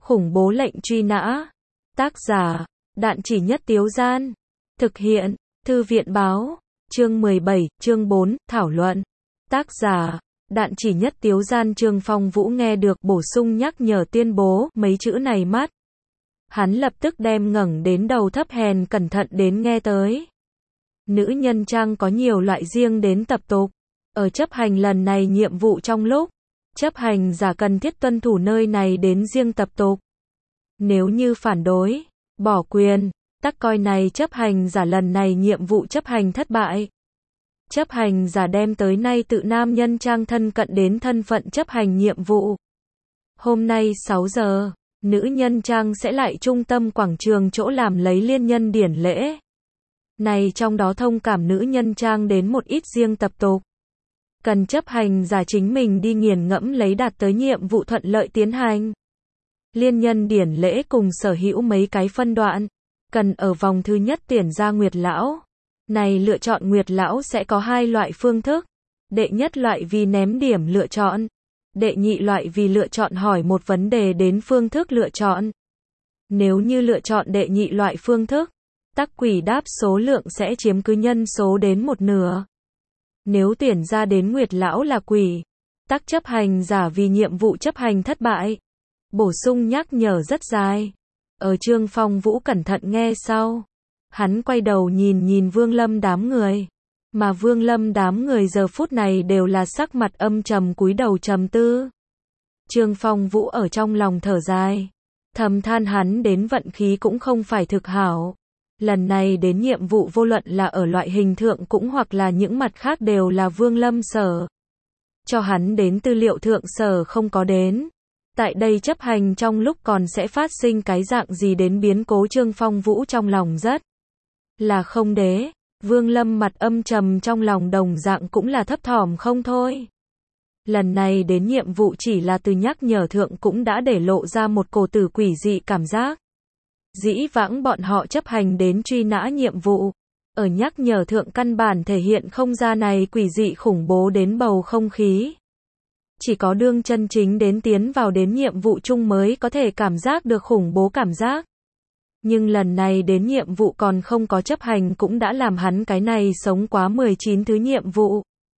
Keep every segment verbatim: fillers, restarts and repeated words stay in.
Khủng bố lệnh truy nã. Tác giả, Đạn Chỉ Nhất Tiếu Gian. Thực hiện, Thư viện Báo. Chương mười bảy, chương bốn, thảo luận. Tác giả, Đạn Chỉ Nhất Tiếu Gian. Trương Phong Vũ nghe được bổ sung nhắc nhở tuyên bố mấy chữ này mắt. Hắn lập tức đem ngẩng đến đầu thấp hèn cẩn thận đến nghe tới. Nữ nhân trang có nhiều loại riêng đến tập tục. Ở chấp hành lần này nhiệm vụ trong lúc chấp hành giả cần thiết tuân thủ nơi này đến riêng tập tục. Nếu như phản đối, bỏ quyền, tắc coi này chấp hành giả lần này nhiệm vụ chấp hành thất bại. Chấp hành giả đem tới nay tự nam nhân trang thân cận đến thân phận chấp hành nhiệm vụ. Hôm nay sáu giờ, nữ nhân trang sẽ lại trung tâm quảng trường chỗ làm lấy liên nhân điển lễ. Này trong đó thông cảm nữ nhân trang đến một ít riêng tập tục. Cần chấp hành giả chính mình đi nghiền ngẫm lấy đạt tới nhiệm vụ thuận lợi tiến hành. Liên nhân điển lễ cùng sở hữu mấy cái phân đoạn. Cần ở vòng thứ nhất tuyển ra Nguyệt Lão. Này lựa chọn Nguyệt Lão sẽ có hai loại phương thức. Đệ nhất loại vì ném điểm lựa chọn. Đệ nhị loại vì lựa chọn hỏi một vấn đề đến phương thức lựa chọn. Nếu như lựa chọn đệ nhị loại phương thức, tắc quỷ đáp số lượng sẽ chiếm cứ nhân số đến một nửa. Nếu tuyển ra đến Nguyệt Lão là quỷ, tắc chấp hành giả vì nhiệm vụ chấp hành thất bại. Bổ sung nhắc nhở rất dài. Ở Trương Phong Vũ cẩn thận nghe sau. Hắn quay đầu nhìn nhìn Vương Lâm đám người. Mà Vương Lâm đám người giờ phút này đều là sắc mặt âm trầm cúi đầu trầm tư. Trương Phong Vũ ở trong lòng thở dài. Thầm than hắn đến vận khí cũng không phải thực hảo. Lần này đến nhiệm vụ vô luận là ở loại hình thượng cũng hoặc là những mặt khác đều là Vương Lâm sở. Cho hắn đến tư liệu thượng sở không có đến. Tại đây chấp hành trong lúc còn sẽ phát sinh cái dạng gì đến biến cố. Trương Phong Vũ trong lòng rất là không đế. Vương Lâm mặt âm trầm trong lòng đồng dạng cũng là thấp thỏm không thôi. Lần này đến nhiệm vụ chỉ là từ nhắc nhở thượng cũng đã để lộ ra một cổ tử quỷ dị cảm giác. Dĩ vãng bọn họ chấp hành đến truy nã nhiệm vụ. Ở nhắc nhở thượng căn bản thể hiện không ra này quỷ dị khủng bố đến bầu không khí. Chỉ có đương chân chính đến tiến vào đến nhiệm vụ chung mới có thể cảm giác được khủng bố cảm giác. Nhưng lần này đến nhiệm vụ còn không có chấp hành cũng đã làm hắn cái này sống quá mười chín thứ nhiệm vụ.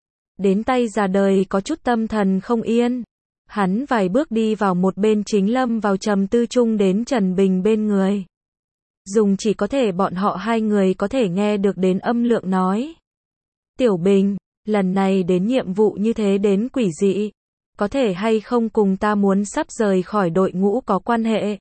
Đến tay già đời có chút tâm thần không yên. Hắn vài bước đi vào một bên chính lâm vào trầm tư chung đến Trần Bình bên người. Dùng chỉ có thể bọn họ hai người có thể nghe được đến âm lượng nói. Tiểu Bình, lần này đến nhiệm vụ như thế đến quỷ dị. Có thể hay không cùng ta muốn sắp rời khỏi đội ngũ có quan hệ.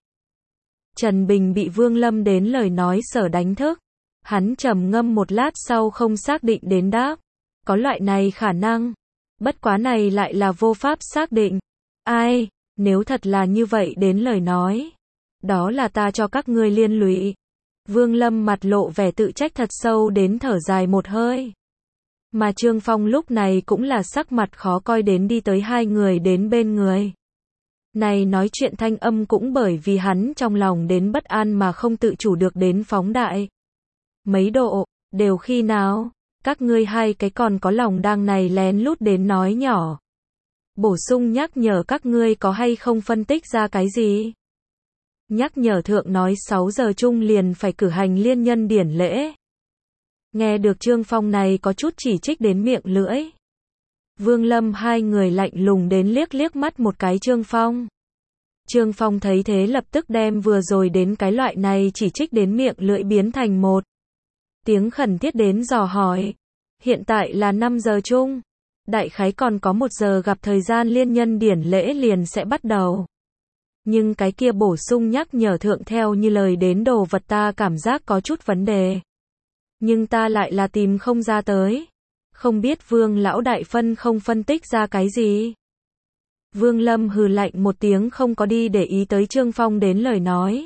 Trần Bình bị Vương Lâm đến lời nói sở đánh thức. Hắn trầm ngâm một lát sau không xác định đến đáp. Có loại này khả năng. Bất quá này lại là vô pháp xác định. Ai, nếu thật là như vậy đến lời nói. Đó là ta cho các ngươi liên lụy. Vương Lâm mặt lộ vẻ tự trách thật sâu đến thở dài một hơi. Mà Trương Phong lúc này cũng là sắc mặt khó coi đến đi tới hai người đến bên người. Này nói chuyện thanh âm cũng bởi vì hắn trong lòng đến bất an mà không tự chủ được đến phóng đại. Mấy độ, đều khi nào, các ngươi hai cái còn có lòng đang này lén lút đến nói nhỏ. Bổ sung nhắc nhở các ngươi có hay không phân tích ra cái gì. Nhắc nhở thượng nói sáu giờ chung liền phải cử hành liên nhân điển lễ. Nghe được Trương Phong này có chút chỉ trích đến miệng lưỡi. Vương Lâm hai người lạnh lùng đến liếc liếc mắt một cái Trương Phong. Trương Phong thấy thế lập tức đem vừa rồi đến cái loại này chỉ trích đến miệng lưỡi biến thành một tiếng khẩn thiết đến dò hỏi. Hiện tại là năm giờ chung. Đại khái còn có một giờ gặp thời gian liên nhân điển lễ liền sẽ bắt đầu. Nhưng cái kia bổ sung nhắc nhở thượng theo như lời đến đồ vật ta cảm giác có chút vấn đề. Nhưng ta lại là tìm không ra tới. Không biết Vương lão đại phân không phân tích ra cái gì. Vương Lâm hừ lạnh một tiếng không có đi để ý tới Trương Phong đến lời nói.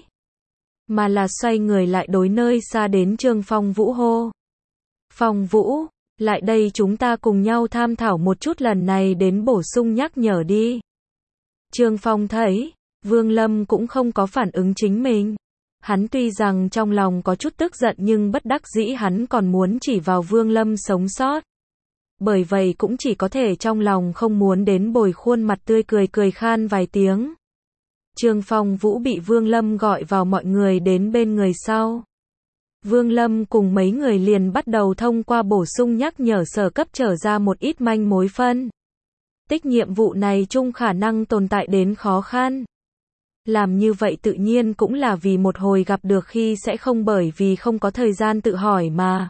Mà là xoay người lại đối nơi xa đến Trương Phong Vũ hô. Phong Vũ, lại đây chúng ta cùng nhau tham thảo một chút lần này đến bổ sung nhắc nhở đi. Trương Phong thấy, Vương Lâm cũng không có phản ứng chính mình. Hắn tuy rằng trong lòng có chút tức giận nhưng bất đắc dĩ hắn còn muốn chỉ vào Vương Lâm sống sót. Bởi vậy cũng chỉ có thể trong lòng không muốn đến bồi khuôn mặt tươi cười cười khan vài tiếng. Trương Phong Vũ bị Vương Lâm gọi vào mọi người đến bên người sau. Vương Lâm cùng mấy người liền bắt đầu thông qua bổ sung nhắc nhở sở cấp trở ra một ít manh mối phân tích nhiệm vụ này chung khả năng tồn tại đến khó khăn. Làm như vậy tự nhiên cũng là vì một hồi gặp được khi sẽ không bởi vì không có thời gian tự hỏi mà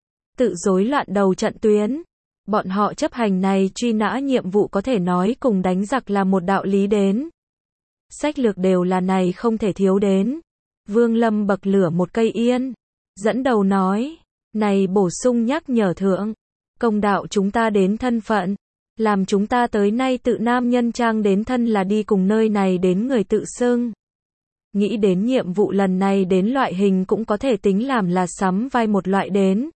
tự rối loạn đầu trận tuyến. Bọn họ chấp hành này truy nã nhiệm vụ có thể nói cùng đánh giặc là một đạo lý đến. Sách lược đều là này không thể thiếu đến. Vương Lâm bậc lửa một cây yên. Dẫn đầu nói, này bổ sung nhắc nhở thượng. Công đạo chúng ta đến thân phận. Làm chúng ta tới nay tự nam nhân trang đến thân là đi cùng nơi này đến người tự xưng. Nghĩ đến nhiệm vụ lần này đến loại hình cũng có thể tính làm là sắm vai một loại đến.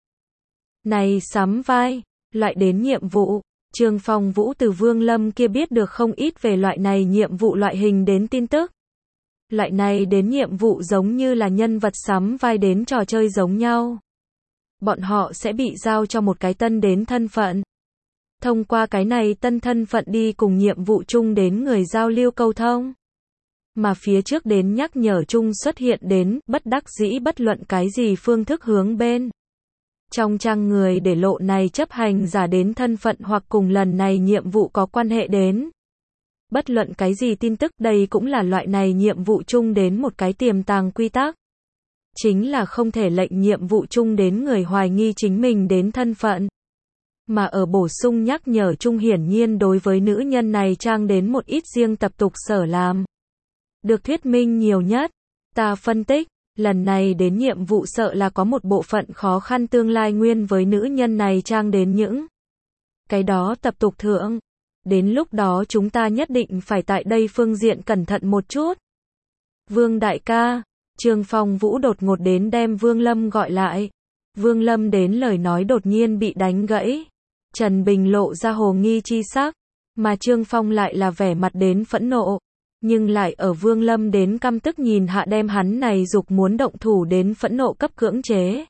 Này sắm vai, loại đến nhiệm vụ. Trương Phong Vũ từ Vương Lâm kia biết được không ít về loại này nhiệm vụ loại hình đến tin tức. Loại này đến nhiệm vụ giống như là nhân vật sắm vai đến trò chơi giống nhau. Bọn họ sẽ bị giao cho một cái tân đến thân phận. Thông qua cái này tân thân phận đi cùng nhiệm vụ chung đến người giao lưu câu thông. Mà phía trước đến nhắc nhở chung xuất hiện đến, bất đắc dĩ bất luận cái gì phương thức hướng bên. Trong trang người để lộ này chấp hành giả đến thân phận hoặc cùng lần này nhiệm vụ có quan hệ đến. Bất luận cái gì tin tức đây cũng là loại này nhiệm vụ chung đến một cái tiềm tàng quy tắc. Chính là không thể lệnh nhiệm vụ chung đến người hoài nghi chính mình đến thân phận. Mà ở bổ sung nhắc nhở chung hiển nhiên đối với nữ nhân này trang đến một ít riêng tập tục sở làm. Được thuyết minh nhiều nhất. Ta phân tích, lần này đến nhiệm vụ sợ là có một bộ phận khó khăn tương lai nguyên với nữ nhân này trang đến những cái đó tập tục thượng. Đến lúc đó chúng ta nhất định phải tại đây phương diện cẩn thận một chút. Vương đại ca, Trương Phong Vũ đột ngột đến đem Vương Lâm gọi lại. Vương Lâm đến lời nói đột nhiên bị đánh gãy. Trần Bình lộ ra hồ nghi chi sắc, mà Trương Phong lại là vẻ mặt đến phẫn nộ, nhưng lại ở Vương Lâm đến căm tức nhìn hạ đem hắn này dục muốn động thủ đến phẫn nộ cấp cưỡng chế.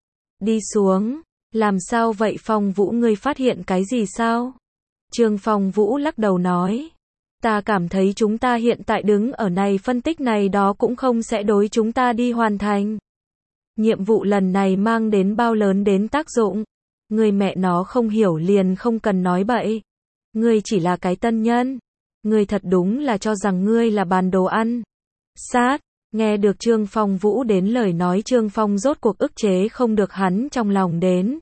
Đi xuống, làm sao vậy Phong Vũ ngươi phát hiện cái gì sao? Trương Phong Vũ lắc đầu nói, ta cảm thấy chúng ta hiện tại đứng ở này phân tích này đó cũng không sẽ đối chúng ta đi hoàn thành. Nhiệm vụ lần này mang đến bao lớn đến tác dụng. Người mẹ nó không hiểu liền không cần nói bậy. Ngươi chỉ là cái tân nhân. Ngươi thật đúng là cho rằng ngươi là bàn đồ ăn. Sát, nghe được Trương Phong Vũ đến lời nói Trương Phong rốt cuộc ức chế không được hắn trong lòng đến.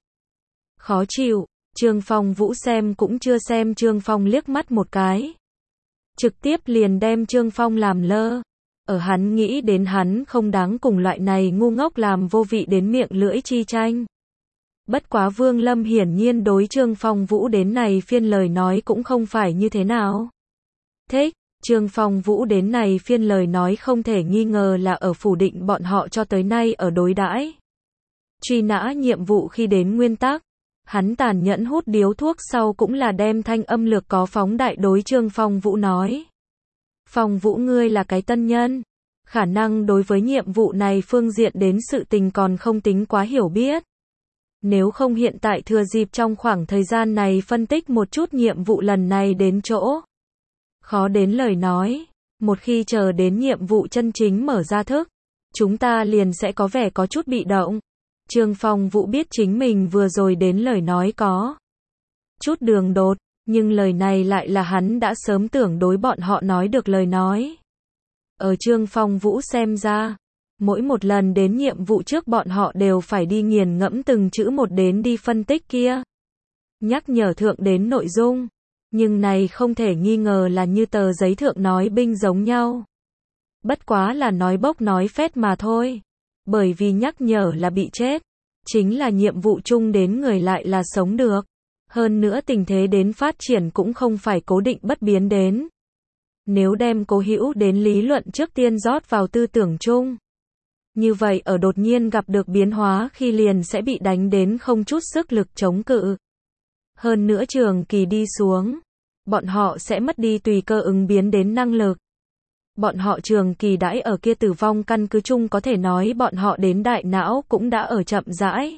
Khó chịu, Trương Phong Vũ xem cũng chưa xem Trương Phong liếc mắt một cái. Trực tiếp liền đem Trương Phong làm lơ. Ở hắn nghĩ đến hắn không đáng cùng loại này ngu ngốc làm vô vị đến miệng lưỡi chi tranh. Bất quá Vương Lâm hiển nhiên đối Trương Phong Vũ đến này phiên lời nói cũng không phải như thế nào. Thích, Trương Phong Vũ đến này phiên lời nói không thể nghi ngờ là ở phủ định bọn họ cho tới nay ở đối đãi. Truy nã nhiệm vụ khi đến nguyên tắc. Hắn tàn nhẫn hút điếu thuốc sau cũng là đem thanh âm lược có phóng đại đối Trương Phong Vũ nói. Phong Vũ ngươi là cái tân nhân. Khả năng đối với nhiệm vụ này phương diện đến sự tình còn không tính quá hiểu biết. Nếu không hiện tại thừa dịp trong khoảng thời gian này phân tích một chút nhiệm vụ lần này đến chỗ. Khó đến lời nói, một khi chờ đến nhiệm vụ chân chính mở ra thức, chúng ta liền sẽ có vẻ có chút bị động. Trương Phong Vũ biết chính mình vừa rồi đến lời nói có chút đường đột, nhưng lời này lại là hắn đã sớm tưởng đối bọn họ nói được lời nói. Ở Trương Phong Vũ xem ra, mỗi một lần đến nhiệm vụ trước bọn họ đều phải đi nghiền ngẫm từng chữ một đến đi phân tích kia. Nhắc nhở thượng đến nội dung, nhưng này không thể nghi ngờ là như tờ giấy thượng nói binh giống nhau. Bất quá là nói bốc nói phét mà thôi. Bởi vì nhắc nhở là bị chết, chính là nhiệm vụ chung đến người lại là sống được. Hơn nữa tình thế đến phát triển cũng không phải cố định bất biến đến. Nếu đem cố hữu đến lý luận trước tiên rót vào tư tưởng chung. Như vậy ở đột nhiên gặp được biến hóa khi liền sẽ bị đánh đến không chút sức lực chống cự. Hơn nữa trường kỳ đi xuống, bọn họ sẽ mất đi tùy cơ ứng biến đến năng lực. Bọn họ trường kỳ đãi ở kia tử vong căn cứ chung có thể nói bọn họ đến đại não cũng đã ở chậm rãi.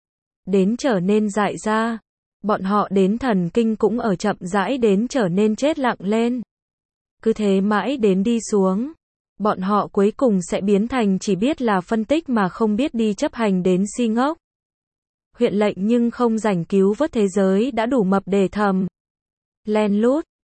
Đến trở nên dại ra. Bọn họ đến thần kinh cũng ở chậm rãi đến trở nên chết lặng lên. Cứ thế mãi đến đi xuống. Bọn họ cuối cùng sẽ biến thành chỉ biết là phân tích mà không biết đi chấp hành đến si ngốc. Huyện lệnh nhưng không rảnh cứu vớt thế giới đã đủ mập để thầm. Len lút.